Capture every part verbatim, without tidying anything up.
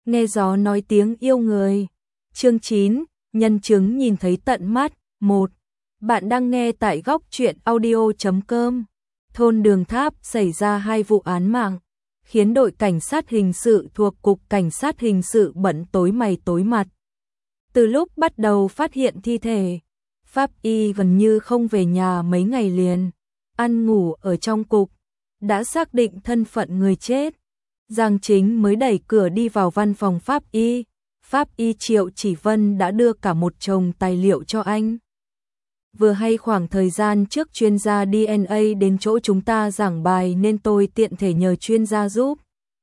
Nghe gió nói tiếng yêu người. Chương chín, nhân chứng nhìn thấy tận mắt. một. Bạn đang nghe tại góc truyện audio chấm com. Thôn Đường Tháp xảy ra hai vụ án mạng, khiến đội cảnh sát hình sự thuộc Cục Cảnh sát hình sự bận tối mày tối mặt. Từ lúc bắt đầu phát hiện thi thể, pháp y gần như không về nhà mấy ngày liền, ăn ngủ ở trong cục, đã xác định thân phận người chết. Giang Chính mới đẩy cửa đi vào văn phòng pháp y. Pháp y Triệu Chỉ Vân đã đưa cả một chồng tài liệu cho anh. Vừa hay khoảng thời gian trước chuyên gia đê en a đến chỗ chúng ta giảng bài nên tôi tiện thể nhờ chuyên gia giúp.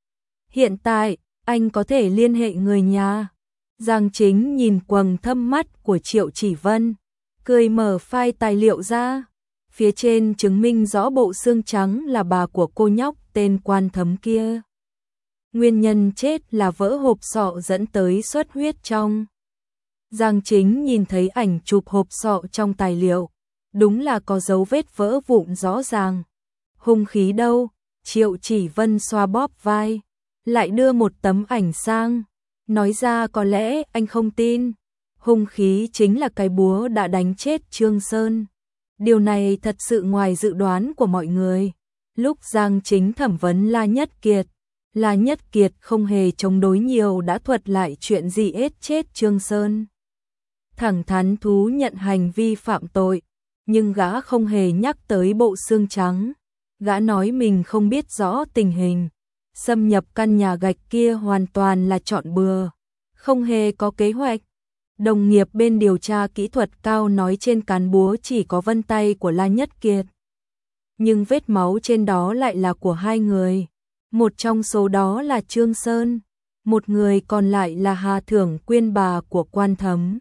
Hiện tại, anh có thể liên hệ người nhà. Giang Chính nhìn quầng thâm mắt của Triệu Chỉ Vân, cười mở file tài liệu ra. Phía trên chứng minh rõ bộ xương trắng là bà của cô nhóc tên Quan Thấm kia. Nguyên nhân chết là vỡ hộp sọ dẫn tới xuất huyết trong. Giang Chính nhìn thấy ảnh chụp hộp sọ trong tài liệu, đúng là có dấu vết vỡ vụn rõ ràng. Hung khí đâu? Triệu Chỉ Vân xoa bóp vai, lại đưa một tấm ảnh sang, nói ra có lẽ anh không tin. Hung khí chính là cái búa đã đánh chết Trương Sơn. Điều này thật sự ngoài dự đoán của mọi người. Lúc Giang Chính thẩm vấn La Nhất Kiệt, La Nhất Kiệt không hề chống đối nhiều đã thuật lại chuyện gì ết chết Trương Sơn. Thẳng thắn thú nhận hành vi phạm tội, nhưng gã không hề nhắc tới bộ xương trắng. Gã nói mình không biết rõ tình hình, xâm nhập căn nhà gạch kia hoàn toàn là chọn bừa, không hề có kế hoạch. Đồng nghiệp bên điều tra kỹ thuật cao nói trên cán búa chỉ có vân tay của La Nhất Kiệt. Nhưng vết máu trên đó lại là của hai người. Một trong số đó là Trương Sơn, một người còn lại là Hà Thưởng Quyên, bà của Quan Thấm.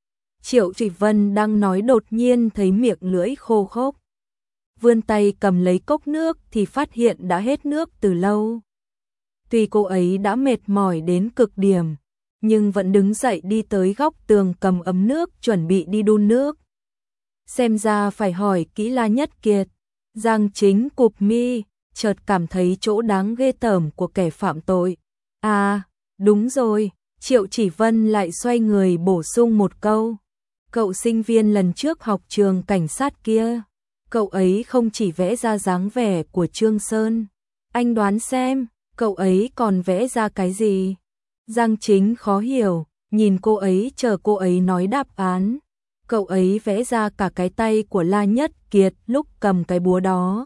Triệu Chỉ Vân đang nói đột nhiên thấy miệng lưỡi khô khốc. Vươn tay cầm lấy cốc nước thì phát hiện đã hết nước từ lâu. Tuy cô ấy đã mệt mỏi đến cực điểm, nhưng vẫn đứng dậy đi tới góc tường cầm ấm nước chuẩn bị đi đun nước. Xem ra phải hỏi kỹ La Nhất Kiệt. Giang Chính cụp mi, chợt cảm thấy chỗ đáng ghê tởm của kẻ phạm tội. À, đúng rồi, Triệu Chỉ Vân lại xoay người bổ sung một câu. Cậu sinh viên lần trước học trường cảnh sát kia, cậu ấy không chỉ vẽ ra dáng vẻ của Trương Sơn. Anh đoán xem, cậu ấy còn vẽ ra cái gì? Giang Chính khó hiểu, nhìn cô ấy chờ cô ấy nói đáp án. Cậu ấy vẽ ra cả cái tay của La Nhất Kiệt lúc cầm cái búa đó.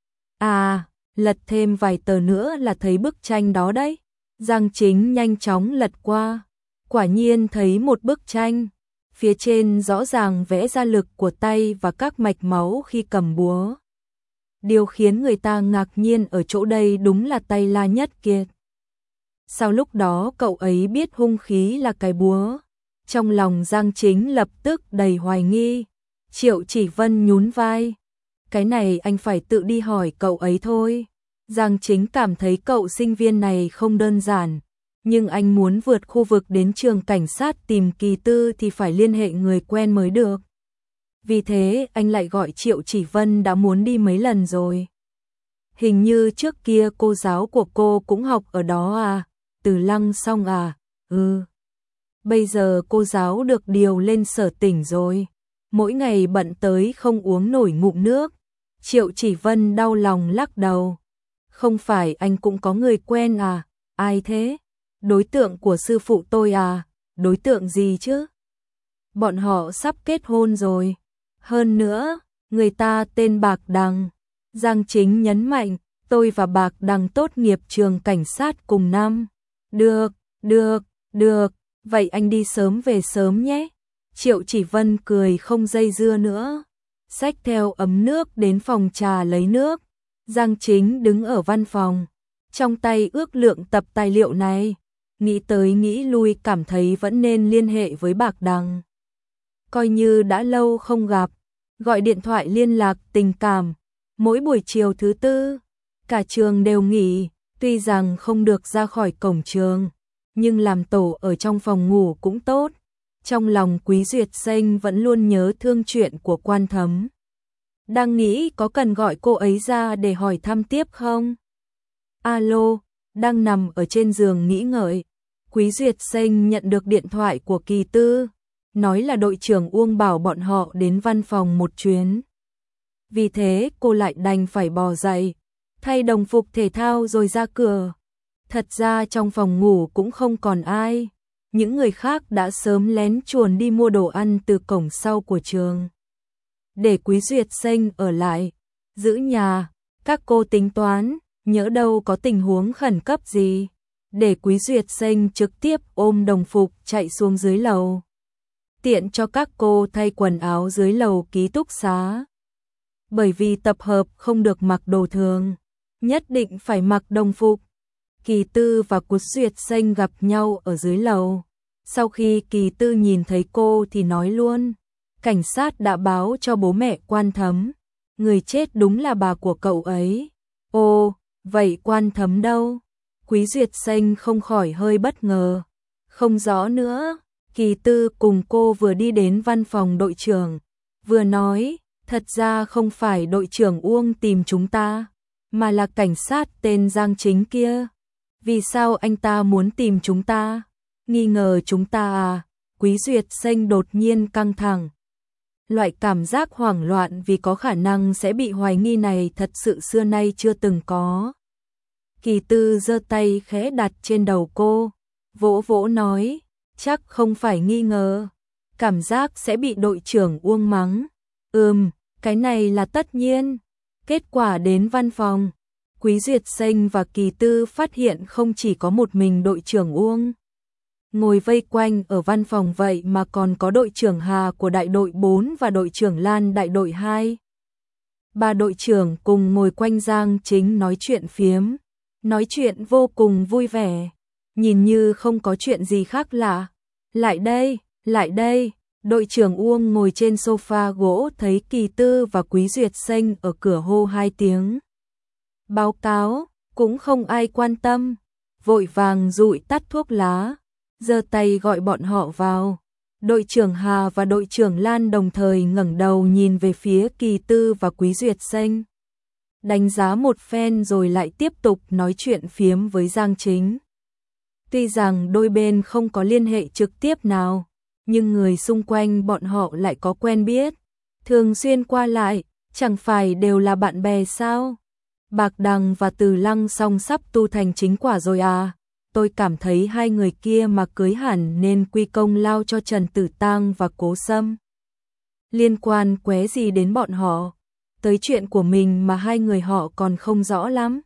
À, lật thêm vài tờ nữa là thấy bức tranh đó đấy. Giang Chính nhanh chóng lật qua, quả nhiên thấy một bức tranh. Phía trên rõ ràng vẽ ra lực của tay và các mạch máu khi cầm búa. Điều khiến người ta ngạc nhiên ở chỗ đây đúng là tay La Nhất Kiệt. Sao lúc đó cậu ấy biết hung khí là cái búa? Trong lòng Giang Chính lập tức đầy hoài nghi. Triệu Chỉ Vân nhún vai. Cái này anh phải tự đi hỏi cậu ấy thôi. Giang Chính cảm thấy cậu sinh viên này không đơn giản. Nhưng anh muốn vượt khu vực đến trường cảnh sát tìm Kỳ Tư thì phải liên hệ người quen mới được. Vì thế anh lại gọi Triệu Chỉ Vân đã muốn đi mấy lần rồi. Hình như trước kia cô giáo của cô cũng học ở đó à? Từ Lăng xong à? Ừ. Bây giờ cô giáo được điều lên Sở Tỉnh rồi. Mỗi ngày bận tới không uống nổi ngụm nước. Triệu Chỉ Vân đau lòng lắc đầu. Không phải anh cũng có người quen à? Ai thế? Đối tượng của sư phụ tôi à? Đối tượng gì chứ? Bọn họ sắp kết hôn rồi. Hơn nữa, người ta tên Bạc Đằng. Giang Chính nhấn mạnh, tôi và Bạc Đằng tốt nghiệp trường cảnh sát cùng năm. Được, được, được, vậy anh đi sớm về sớm nhé. Triệu Chỉ Vân cười không dây dưa nữa. Xách theo ấm nước đến phòng trà lấy nước. Giang Chính đứng ở văn phòng, trong tay ước lượng tập tài liệu này. Nghĩ tới nghĩ lui cảm thấy vẫn nên liên hệ với Bạc Đằng. Coi như đã lâu không gặp, gọi điện thoại liên lạc tình cảm. Mỗi buổi chiều thứ tư, cả trường đều nghỉ, tuy rằng không được ra khỏi cổng trường, nhưng làm tổ ở trong phòng ngủ cũng tốt. Trong lòng Quý Duyệt Sinh vẫn luôn nhớ thương chuyện của Quan Thấm. Đang nghĩ có cần gọi cô ấy ra để hỏi thăm tiếp không? Alo, đang nằm ở trên giường nghĩ ngợi. Quý Duyệt Sinh nhận được điện thoại của Kỳ Tư, nói là đội trưởng Uông bảo bọn họ đến văn phòng một chuyến. Vì thế cô lại đành phải bò dậy, thay đồng phục thể thao rồi ra cửa. Thật ra trong phòng ngủ cũng không còn ai, những người khác đã sớm lén chuồn đi mua đồ ăn từ cổng sau của trường. Để Quý Duyệt Sinh ở lại, giữ nhà, các cô tính toán, nhỡ đâu có tình huống khẩn cấp gì, để Quý Duyệt Sinh trực tiếp ôm đồng phục chạy xuống dưới lầu. Tiện cho các cô thay quần áo dưới lầu ký túc xá. Bởi vì tập hợp không được mặc đồ thường, nhất định phải mặc đồng phục. Kỳ Tư và Quý Duyệt Sinh gặp nhau ở dưới lầu. Sau khi Kỳ Tư nhìn thấy cô thì nói luôn, cảnh sát đã báo cho bố mẹ Quan Thấm, người chết đúng là bà của cậu ấy. Ồ, vậy Quan Thấm đâu? Quý Duyệt Sinh không khỏi hơi bất ngờ. Không rõ nữa. Kỳ Tư cùng cô vừa đi đến văn phòng đội trưởng, vừa nói, thật ra không phải đội trưởng Uông tìm chúng ta, mà là cảnh sát tên Giang Chính kia. Vì sao anh ta muốn tìm chúng ta? Nghi ngờ chúng ta à? Quý Duyệt Sinh đột nhiên căng thẳng. Loại cảm giác hoảng loạn vì có khả năng sẽ bị hoài nghi này thật sự xưa nay chưa từng có. Kỳ Tư giơ tay khẽ đặt trên đầu cô, vỗ vỗ nói, chắc không phải nghi ngờ, cảm giác sẽ bị đội trưởng Uông mắng. Ừm, cái này là tất nhiên. Kết quả đến văn phòng, Quý Duyệt Sinh và Kỳ Tư phát hiện không chỉ có một mình đội trưởng Uông ngồi vây quanh ở văn phòng vậy mà còn có đội trưởng Hà của đại đội bốn và đội trưởng Lan đại đội hai. Ba đội trưởng cùng ngồi quanh Giang Chính nói chuyện phiếm, nói chuyện vô cùng vui vẻ, nhìn như không có chuyện gì khác lạ. Lại đây, lại đây, đội trưởng Uông ngồi trên sofa gỗ thấy Kỳ Tư và Quý Duyệt Sinh ở cửa hô hai tiếng. Báo cáo, cũng không ai quan tâm, vội vàng dụi tắt thuốc lá, giơ tay gọi bọn họ vào. Đội trưởng Hà và đội trưởng Lan đồng thời ngẩng đầu nhìn về phía Kỳ Tư và Quý Duyệt Sinh, đánh giá một phen rồi lại tiếp tục nói chuyện phiếm với Giang Chính. Tuy rằng đôi bên không có liên hệ trực tiếp nào, nhưng người xung quanh bọn họ lại có quen biết, thường xuyên qua lại, chẳng phải đều là bạn bè sao? Bạc Đằng và Từ Lăng song sắp tu thành chính quả rồi à? Tôi cảm thấy hai người kia mà cưới hẳn nên quy công lao cho Trần Tử Tang và Cố Sâm. Liên quan qué gì đến bọn họ? Tới chuyện của mình mà hai người họ còn không rõ lắm.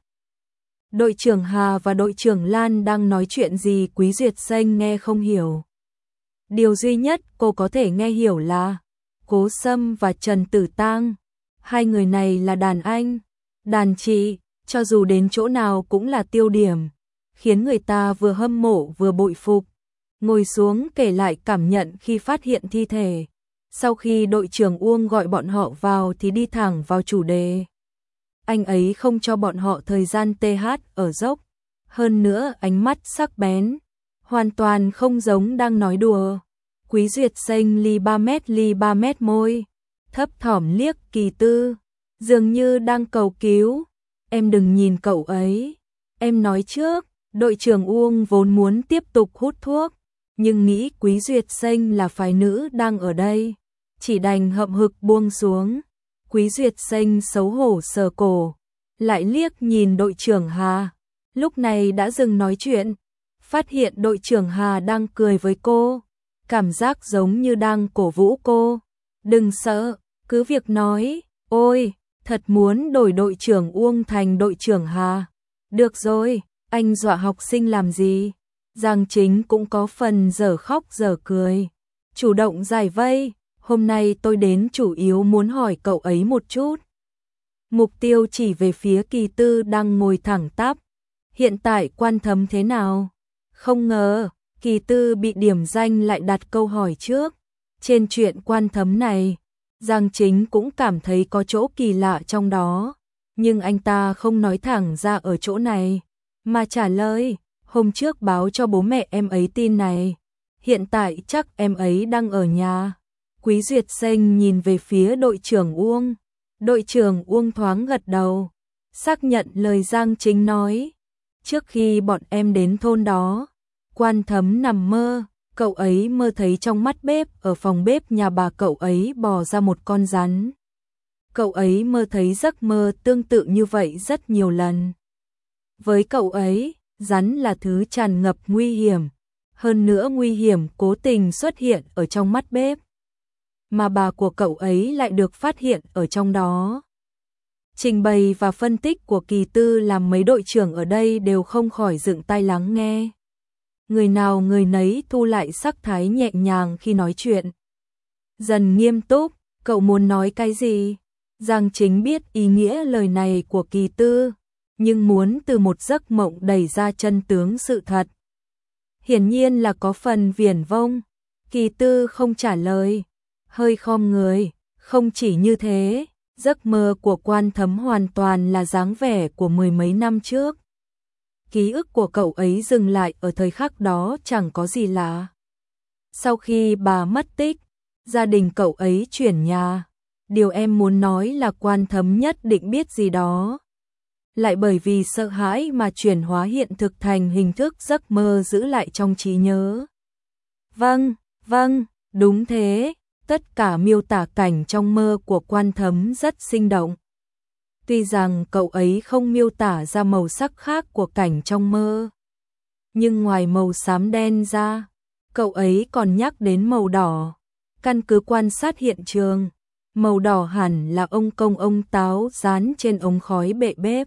Đội trưởng Hà và đội trưởng Lan đang nói chuyện gì Quý Duyệt Sinh nghe không hiểu. Điều duy nhất cô có thể nghe hiểu là Cố Sâm và Trần Tử Tang. Hai người này là đàn anh, đàn chị, cho dù đến chỗ nào cũng là tiêu điểm, khiến người ta vừa hâm mộ vừa bội phục. Ngồi xuống kể lại cảm nhận khi phát hiện thi thể. Sau khi đội trưởng Uông gọi bọn họ vào thì đi thẳng vào chủ đề. Anh ấy không cho bọn họ thời gian tê hát ở dốc. Hơn nữa ánh mắt sắc bén, hoàn toàn không giống đang nói đùa. Quý Duyệt Sinh ly ba mét ly ba mét môi, thấp thỏm liếc Kỳ Tư, dường như đang cầu cứu. Em đừng nhìn cậu ấy. Em nói trước. Đội trưởng Uông vốn muốn tiếp tục hút thuốc, nhưng nghĩ Quý Duyệt Sinh là phái nữ đang ở đây, chỉ đành hậm hực buông xuống. Quý Duyệt Sinh xấu hổ sờ cổ, lại liếc nhìn đội trưởng Hà, lúc này đã dừng nói chuyện, phát hiện đội trưởng Hà đang cười với cô, cảm giác giống như đang cổ vũ cô. Đừng sợ, cứ việc nói. Ôi, thật muốn đổi đội trưởng Uông thành đội trưởng Hà. Được rồi. Anh dọa học sinh làm gì? Giang Chính cũng có phần dở khóc dở cười, chủ động giải vây. Hôm nay tôi đến chủ yếu muốn hỏi cậu ấy một chút. Mục tiêu chỉ về phía Kỳ Tư đang ngồi thẳng tắp. Hiện tại Quan Thấm thế nào? Không ngờ, Kỳ Tư bị điểm danh lại đặt câu hỏi trước. Trên chuyện Quan Thấm này, Giang Chính cũng cảm thấy có chỗ kỳ lạ trong đó, nhưng anh ta không nói thẳng ra ở chỗ này, mà trả lời, hôm trước báo cho bố mẹ em ấy tin này, hiện tại chắc em ấy đang ở nhà. Quý Duyệt Sinh nhìn về phía đội trưởng Uông, đội trưởng Uông thoáng gật đầu, xác nhận lời Giang Chính nói. Trước khi bọn em đến thôn đó, Quan Thấm nằm mơ, cậu ấy mơ thấy trong mắt bếp ở phòng bếp nhà bà cậu ấy bò ra một con rắn. Cậu ấy mơ thấy giấc mơ tương tự như vậy rất nhiều lần. Với cậu ấy, rắn là thứ tràn ngập nguy hiểm, hơn nữa nguy hiểm cố tình xuất hiện ở trong mắt bếp, mà bà của cậu ấy lại được phát hiện ở trong đó. Trình bày và phân tích của Kỳ Tư làm mấy đội trưởng ở đây đều không khỏi dựng tai lắng nghe. Người nào người nấy thu lại sắc thái nhẹ nhàng khi nói chuyện. Dần nghiêm túc, cậu muốn nói cái gì? Giang Chính biết ý nghĩa lời này của Kỳ Tư, nhưng muốn từ một giấc mộng đẩy ra chân tướng sự thật. Hiển nhiên là có phần viển vông. Kỳ Tư không trả lời, hơi khom người, không chỉ như thế, giấc mơ của Quan Thấm hoàn toàn là dáng vẻ của mười mấy năm trước. Ký ức của cậu ấy dừng lại ở thời khắc đó chẳng có gì lạ. Sau khi bà mất tích, gia đình cậu ấy chuyển nhà. Điều em muốn nói là Quan Thấm nhất định biết gì đó. Lại bởi vì sợ hãi mà chuyển hóa hiện thực thành hình thức giấc mơ giữ lại trong trí nhớ. Vâng, vâng, đúng thế, tất cả miêu tả cảnh trong mơ của Quan Thấm rất sinh động. Tuy rằng cậu ấy không miêu tả ra màu sắc khác của cảnh trong mơ, nhưng ngoài màu xám đen ra, cậu ấy còn nhắc đến màu đỏ. Căn cứ quan sát hiện trường, màu đỏ hẳn là ông công ông táo dán trên ống khói bệ bếp.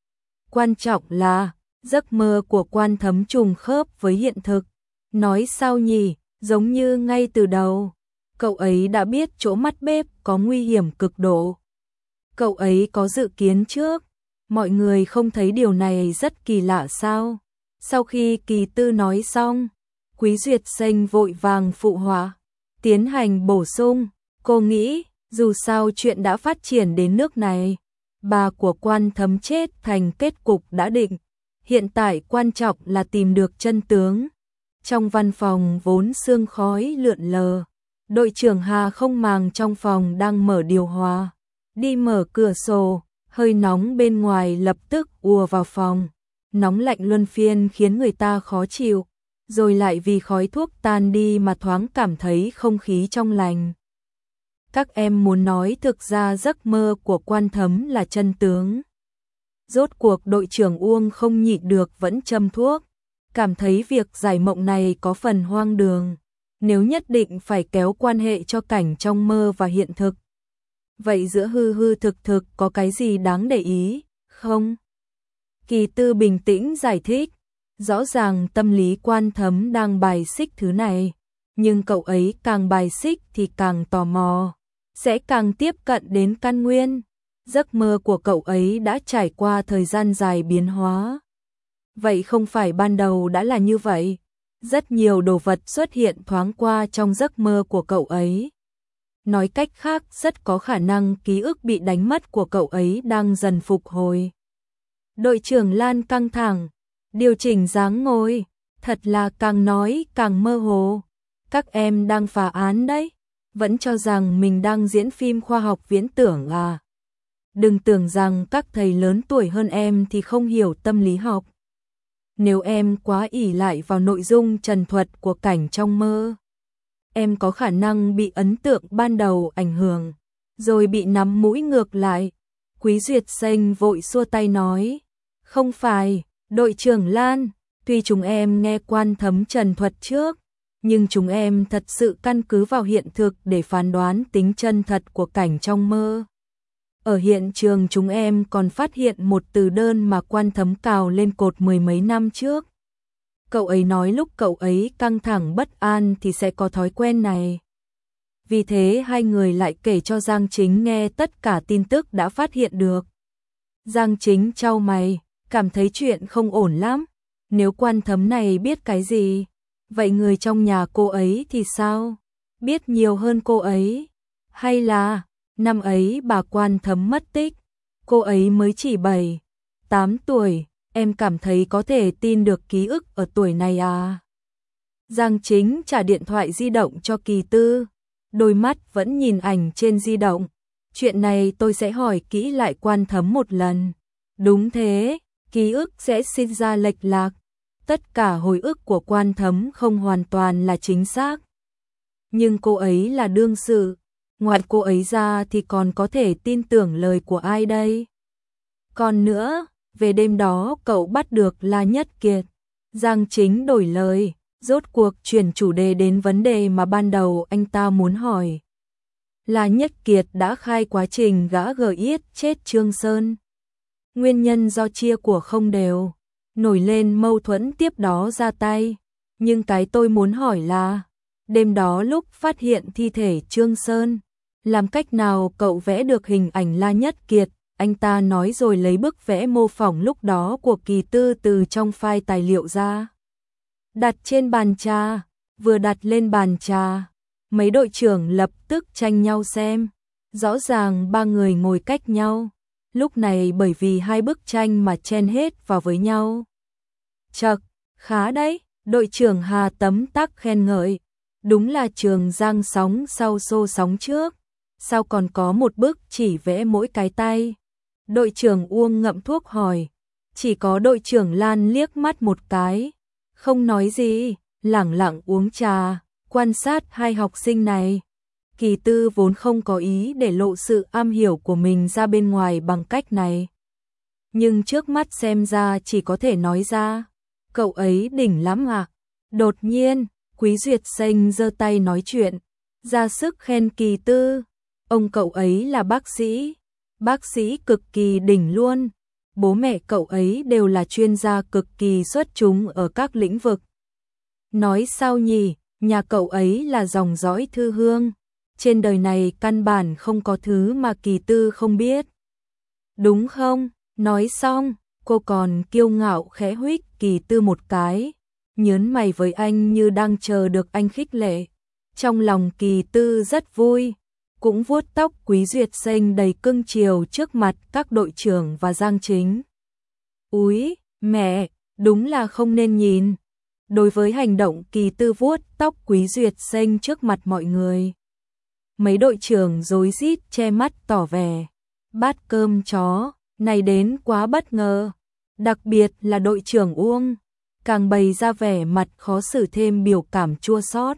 Quan trọng là, giấc mơ của Quan Thấm trùng khớp với hiện thực. Nói sao nhỉ, giống như ngay từ đầu, cậu ấy đã biết chỗ mắt bếp có nguy hiểm cực độ. Cậu ấy có dự kiến trước, mọi người không thấy điều này rất kỳ lạ sao? Sau khi Kỳ Tư nói xong, Quý Duyệt Sinh vội vàng phụ họa, tiến hành bổ sung, cô nghĩ, dù sao chuyện đã phát triển đến nước này, bà của Quan Thấm chết thành kết cục đã định, hiện tại quan trọng là tìm được chân tướng. Trong văn phòng vốn sương khói lượn lờ, đội trưởng Hà không màng trong phòng đang mở điều hòa, đi mở cửa sổ, hơi nóng bên ngoài lập tức ùa vào phòng, nóng lạnh luân phiên khiến người ta khó chịu, rồi lại vì khói thuốc tan đi mà thoáng cảm thấy không khí trong lành. Các em muốn nói thực ra giấc mơ của Quan Thấm là chân tướng. Rốt cuộc đội trưởng Uông không nhịn được vẫn châm thuốc, cảm thấy việc giải mộng này có phần hoang đường, nếu nhất định phải kéo quan hệ cho cảnh trong mơ và hiện thực. Vậy giữa hư hư thực thực có cái gì đáng để ý, không? Kỳ Tư bình tĩnh giải thích, rõ ràng tâm lý Quan Thấm đang bài xích thứ này, nhưng cậu ấy càng bài xích thì càng tò mò, sẽ càng tiếp cận đến căn nguyên. Giấc mơ của cậu ấy đã trải qua thời gian dài biến hóa. Vậy không phải ban đầu đã là như vậy? Rất nhiều đồ vật xuất hiện thoáng qua trong giấc mơ của cậu ấy. Nói cách khác, rất có khả năng ký ức bị đánh mất của cậu ấy đang dần phục hồi. Đội trưởng Lan căng thẳng, điều chỉnh dáng ngồi, thật là càng nói càng mơ hồ. Các em đang phá án đấy, vẫn cho rằng mình đang diễn phim khoa học viễn tưởng à? Đừng tưởng rằng các thầy lớn tuổi hơn em thì không hiểu tâm lý học. Nếu em quá ỷ lại vào nội dung trần thuật của cảnh trong mơ, em có khả năng bị ấn tượng ban đầu ảnh hưởng, rồi bị nắm mũi ngược lại. Quý Duyệt Sinh vội xua tay nói, không phải, đội trưởng Lan, tuy chúng em nghe Quan Thấm trần thuật trước, nhưng chúng em thật sự căn cứ vào hiện thực để phán đoán tính chân thật của cảnh trong mơ. Ở hiện trường chúng em còn phát hiện một từ đơn mà Quan Thấm cào lên cột mười mấy năm trước. Cậu ấy nói lúc cậu ấy căng thẳng bất an thì sẽ có thói quen này. Vì thế hai người lại kể cho Giang Chính nghe tất cả tin tức đã phát hiện được. Giang Chính chau mày, cảm thấy chuyện không ổn lắm. Nếu Quan Thấm này biết cái gì, vậy người trong nhà cô ấy thì sao? Biết nhiều hơn cô ấy? Hay là năm ấy bà Quan Thấm mất tích, cô ấy mới chỉ bảy, tám tuổi, em cảm thấy có thể tin được ký ức ở tuổi này à? Giang Chính trả điện thoại di động cho Kỳ Tư, đôi mắt vẫn nhìn ảnh trên di động. Chuyện này tôi sẽ hỏi kỹ lại Quan Thấm một lần. Đúng thế, ký ức sẽ sinh ra lệch lạc. tất cả hồi ức của Quan Thấm không hoàn toàn là chính xác. Nhưng cô ấy là đương sự, ngoài cô ấy ra thì còn có thể tin tưởng lời của ai đây? Còn nữa, về đêm đó cậu bắt được La Nhất Kiệt. Giang Chính đổi lời, rốt cuộc chuyển chủ đề đến vấn đề mà ban đầu anh ta muốn hỏi. La Nhất Kiệt đã khai quá trình gã gờ yết chết Trương Sơn. Nguyên nhân do chia của không đều, nổi lên mâu thuẫn tiếp đó ra tay. Nhưng cái tôi muốn hỏi là, đêm đó lúc phát hiện thi thể Trương Sơn, làm cách nào cậu vẽ được hình ảnh La Nhất Kiệt? Anh ta nói rồi lấy bức vẽ mô phỏng lúc đó của Kỳ Tư từ trong file tài liệu ra. Đặt trên bàn trà, vừa đặt lên bàn trà, mấy đội trưởng lập tức tranh nhau xem. Rõ ràng ba người ngồi cách nhau, lúc này bởi vì hai bức tranh mà chen hết vào với nhau. Chậc, khá đấy, đội trưởng Hà tấm tắc khen ngợi. Đúng là Trường Giang sóng sau xô sóng trước, sao còn có một bức chỉ vẽ mỗi cái tay. Đội trưởng Uông ngậm thuốc hỏi, chỉ có đội trưởng Lan liếc mắt một cái, không nói gì, lẳng lặng uống trà, quan sát hai học sinh này. Kỳ Tư vốn không có ý để lộ sự am hiểu của mình ra bên ngoài bằng cách này. Nhưng trước mắt xem ra chỉ có thể nói ra, cậu ấy đỉnh lắm à. Đột nhiên, Quý Duyệt Xanh giơ tay nói chuyện, ra sức khen Kỳ Tư. Ông cậu ấy là bác sĩ, bác sĩ cực kỳ đỉnh luôn. Bố mẹ cậu ấy đều là chuyên gia cực kỳ xuất chúng ở các lĩnh vực. Nói sao nhỉ, nhà cậu ấy là dòng dõi thư hương. Trên đời này căn bản không có thứ mà Kỳ Tư không biết. Đúng không? Nói xong, cô còn kiêu ngạo khẽ huých Kỳ Tư một cái, nhớn mày với anh như đang chờ được anh khích lệ. Trong lòng Kỳ Tư rất vui, cũng vuốt tóc Quý Duyệt Xanh đầy cưng chiều trước mặt các đội trưởng và Giang Chính. Úi, mẹ, đúng là không nên nhìn. Đối với hành động Kỳ Tư vuốt tóc Quý Duyệt Xanh trước mặt mọi người, mấy đội trưởng rối rít che mắt tỏ vẻ, bát cơm chó này đến quá bất ngờ. Đặc biệt là đội trưởng Uông, càng bày ra vẻ mặt khó xử thêm biểu cảm chua xót.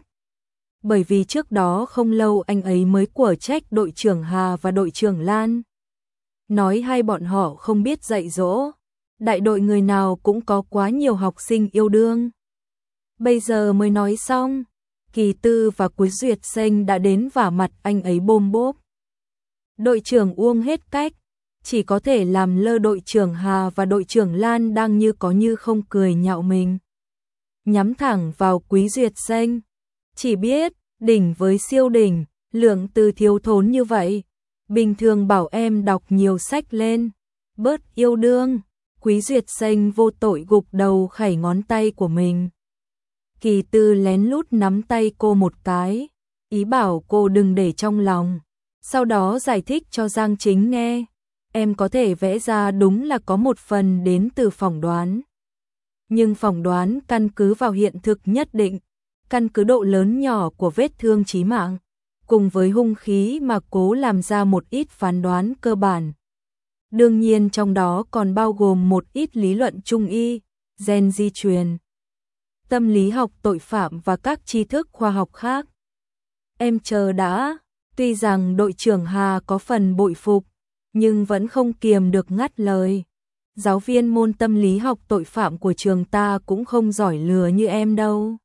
Bởi vì trước đó không lâu anh ấy mới quở trách đội trưởng Hà và đội trưởng Lan, nói hai bọn họ không biết dạy dỗ, đại đội người nào cũng có quá nhiều học sinh yêu đương. Bây giờ mới nói xong, Kỳ Tư và Quý Duyệt Xanh đã đến vả mặt anh ấy bôm bốp. Đội trưởng Uông hết cách, chỉ có thể làm lơ đội trưởng Hà và đội trưởng Lan đang như có như không cười nhạo mình. Nhắm thẳng vào Quý Duyệt Xanh, chỉ biết, đỉnh với siêu đỉnh, lượng từ thiếu thốn như vậy. Bình thường bảo em đọc nhiều sách lên, bớt yêu đương. Quý Duyệt Xanh vô tội gục đầu khẩy ngón tay của mình. Kỳ Tư lén lút nắm tay cô một cái, ý bảo cô đừng để trong lòng. Sau đó giải thích cho Giang Chính nghe, em có thể vẽ ra đúng là có một phần đến từ phỏng đoán. Nhưng phỏng đoán căn cứ vào hiện thực nhất định, căn cứ độ lớn nhỏ của vết thương chí mạng, cùng với hung khí mà cố làm ra một ít phán đoán cơ bản. Đương nhiên trong đó còn bao gồm một ít lý luận trung y, gen di truyền, tâm lý học tội phạm và các tri thức khoa học khác. Em chờ đã, tuy rằng đội trưởng Hà có phần bội phục, nhưng vẫn không kiềm được ngắt lời. Giáo viên môn tâm lý học tội phạm của trường ta cũng không giỏi lừa như em đâu.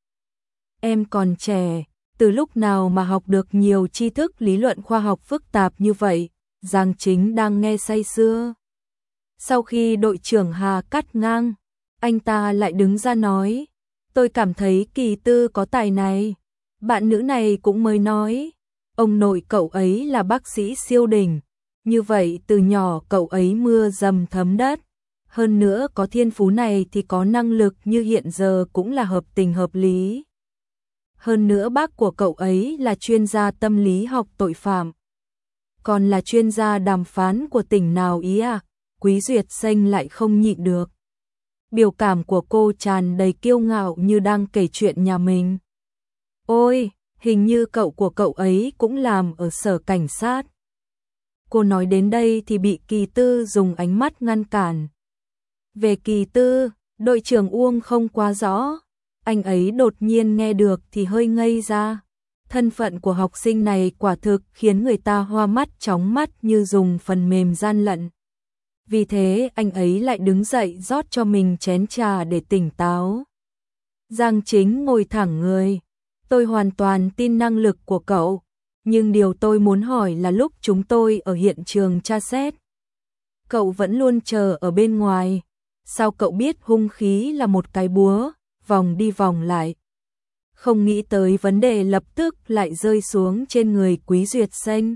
Em còn trẻ, từ lúc nào mà học được nhiều tri thức lý luận khoa học phức tạp như vậy? Giang Chính đang nghe say sưa. Sau khi đội trưởng Hà cắt ngang, anh ta lại đứng ra nói, tôi cảm thấy Kỳ Tư có tài này. Bạn nữ này cũng mới nói, ông nội cậu ấy là bác sĩ siêu đỉnh, như vậy từ nhỏ cậu ấy mưa dầm thấm đất. Hơn nữa có thiên phú này thì có năng lực như hiện giờ cũng là hợp tình hợp lý. Hơn nữa bác của cậu ấy là chuyên gia tâm lý học tội phạm, còn là chuyên gia đàm phán của tỉnh nào ý à? Quý Duyệt Xanh lại không nhịn được. Biểu cảm của cô tràn đầy kiêu ngạo như đang kể chuyện nhà mình. Ôi, hình như cậu của cậu ấy cũng làm ở sở cảnh sát. Cô nói đến đây thì bị Kỳ Tư dùng ánh mắt ngăn cản. Về Kỳ Tư, Đội trưởng Uông không quá rõ, anh ấy đột nhiên nghe được thì hơi ngây ra. Thân phận của học sinh này quả thực khiến người ta hoa mắt chóng mắt như dùng phần mềm gian lận. Vì thế anh ấy lại đứng dậy rót cho mình chén trà để tỉnh táo. Giang Chính ngồi thẳng người. Tôi hoàn toàn tin năng lực của cậu, nhưng điều tôi muốn hỏi là lúc chúng tôi ở hiện trường tra xét, cậu vẫn luôn chờ ở bên ngoài. Sao cậu biết hung khí là một cái búa, vòng đi vòng lại? Không nghĩ tới vấn đề lập tức lại rơi xuống trên người Quý Duyệt Xanh.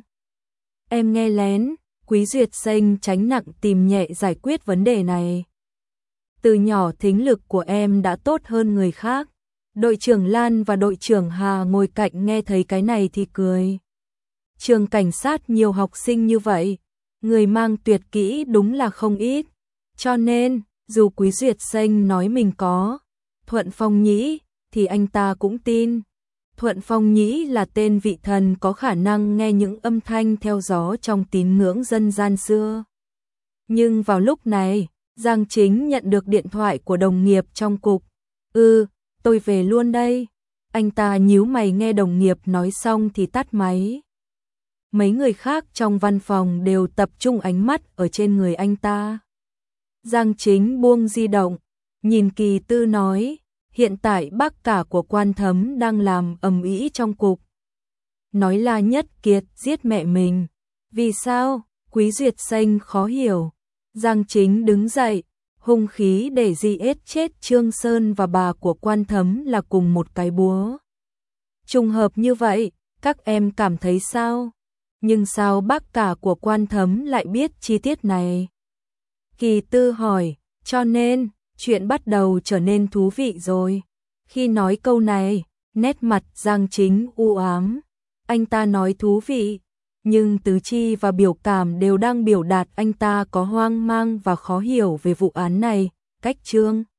Em nghe lén, Quý Duyệt Xanh tránh nặng tìm nhẹ giải quyết vấn đề này. Từ nhỏ thính lực của em đã tốt hơn người khác. Đội trưởng Lan và đội trưởng Hà ngồi cạnh nghe thấy cái này thì cười. Trường cảnh sát nhiều học sinh như vậy, người mang tuyệt kỹ đúng là không ít. Cho nên, dù Quý Duyệt Xanh nói mình có Thuận Phong Nhĩ, thì anh ta cũng tin. Thuận Phong Nhĩ là tên vị thần có khả năng nghe những âm thanh theo gió trong tín ngưỡng dân gian xưa. Nhưng vào lúc này, Giang Chính nhận được điện thoại của đồng nghiệp trong cục. Ừ, tôi về luôn đây. Anh ta nhíu mày nghe đồng nghiệp nói xong thì tắt máy. Mấy người khác trong văn phòng đều tập trung ánh mắt ở trên người anh ta. Giang Chính buông di động, nhìn Kỳ Tư nói, hiện tại bác cả của Quan Thấm đang làm ầm ĩ trong cục. Nói là Nhất Kiệt giết mẹ mình. Vì sao? Quý Duyệt Xanh khó hiểu. Giang Chính đứng dậy, hung khí để giết chết Trương Sơn và bà của Quan Thấm là cùng một cái búa. Trùng hợp như vậy, các em cảm thấy sao? Nhưng sao bác cả của Quan Thấm lại biết chi tiết này? Kỳ Tư hỏi, cho nên, chuyện bắt đầu trở nên thú vị rồi. Khi nói câu này, nét mặt Giang Chính u ám. Anh ta nói thú vị, nhưng tứ chi và biểu cảm đều đang biểu đạt anh ta có hoang mang và khó hiểu về vụ án này. Cách Trương